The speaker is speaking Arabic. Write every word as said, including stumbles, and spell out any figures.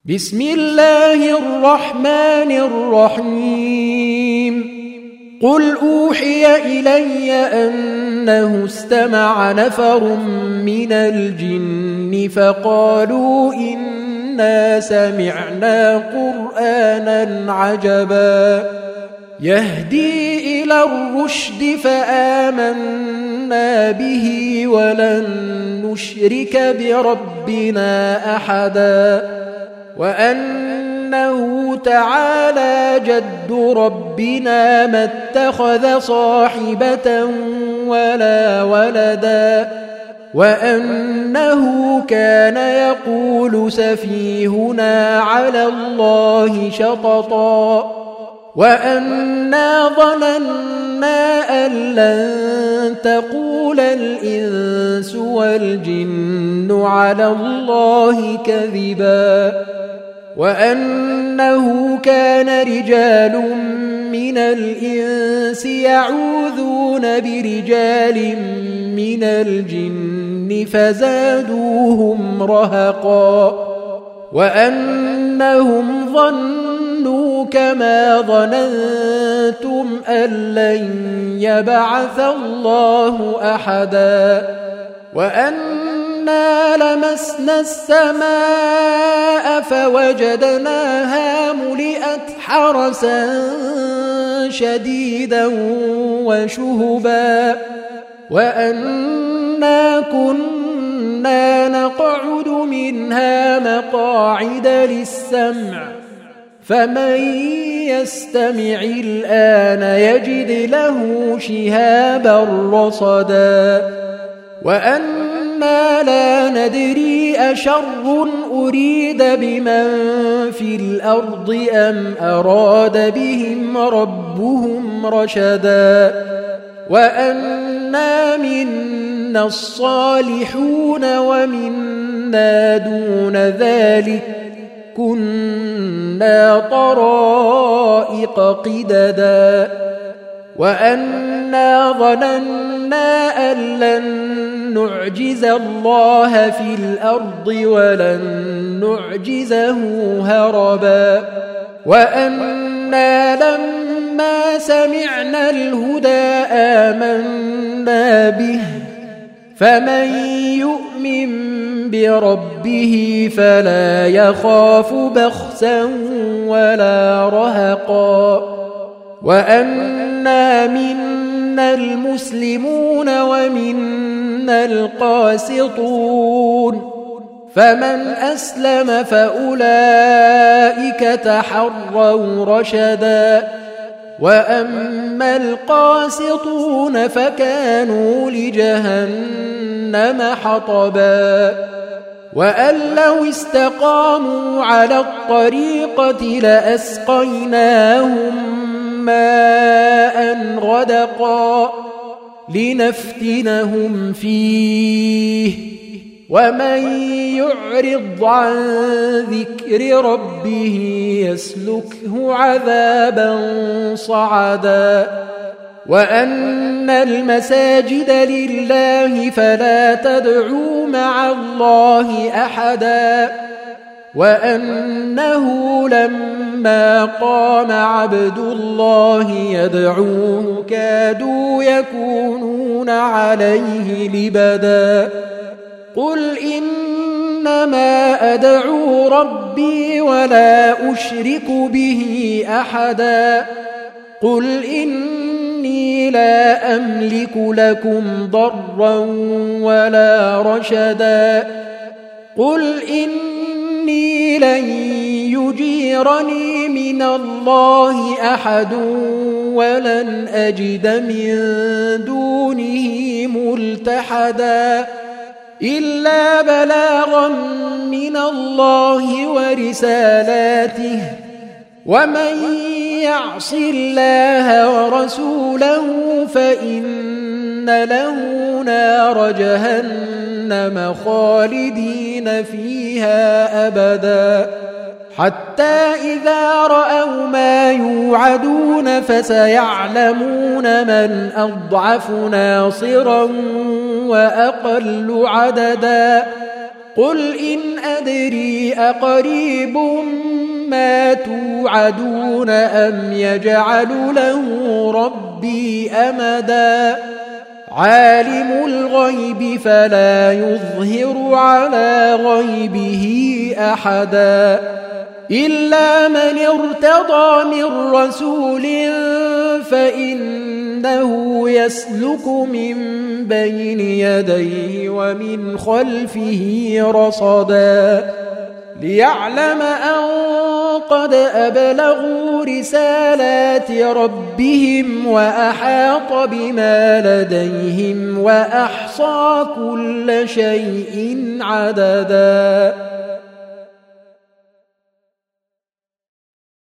بسم الله الرحمن الرحيم قل أوحي إلي أنه استمع نفر من الجن فقالوا إنا سمعنا قرآنا عجبا يهدي إلى الرشد فآمنا به ولن نشرك بربنا أحدا وأنه تعالى جد ربنا ما اتخذ صاحبة ولا ولدا وأنه كان يقول سفيهنا على الله شططا وأنا ظننا أن لن تقول الإنس والجن على الله كذبا وأنه كان رجال من الإنس يعوذون برجال من الجن فزادوهم رهقا وأنهم ظنوا كما ظننتم أن لن يبعث الله أحدا وأنا لمسنا السماء فوجدناها ملئت حرسا شديدا وشهبا وأنا كنا نقعد منها مقاعد للسمع فمن يستمع الآن يجد له شهابا رصدا وأنا لا ندري أشر أريد بمن في الأرض أم أراد بهم ربهم رشدا وأنا منا الصالحون ومنا دون ذلك كنا طرائق قددا وأنا ظننا أن لن نعجز الله في الأرض ولن نعجزه هربا وأنا لما سمعنا الهدى آمنا به فمن يؤمن بربه فلا يخاف بخسا ولا رهقا وأنا منا المسلمون ومنا القاسطون فمن أسلم فأولئك تحروا رشدا وأما القاسطون فكانوا لجهنم حطبا وأن لو استقاموا على الطريقة لأسقيناهم ماء غدقا لنفتنهم فيه ومن يعرض عن ذكر ربه يسلكه عذابا صعدا وأن المساجد لله فلا تدعوا مع الله أحدا وأنه لما قام عبد الله يدعوه كادوا يكونون عليه لبدا قل إنما أدعو ربي ولا أشرك به أحدا قل إني لا أملك لكم ضرا ولا رشدا قل إني لن يجيرني من الله أحد ولن أجد من دونه ملتحدا إلا بلاغا من الله ورسالاته ومن يعص الله ورسوله فإن له نار جهنم خالدين فيها أبدا حتى إذا رأوا ما يوعدون فسيعلمون من أضعف ناصرا وأقل عددا قل إن أدري أقريب ما توعدون أم يجعل له ربي أمدا عالم الغيب فلا يظهر على غيبه أحدا إلا من ارتضى من رسول فإنه يسلك من بين يديه ومن خلفه رصدا ليعلم أن قد أبلغوا رسالات ربهم وأحاط بما لديهم وأحصى كل شيء عددا.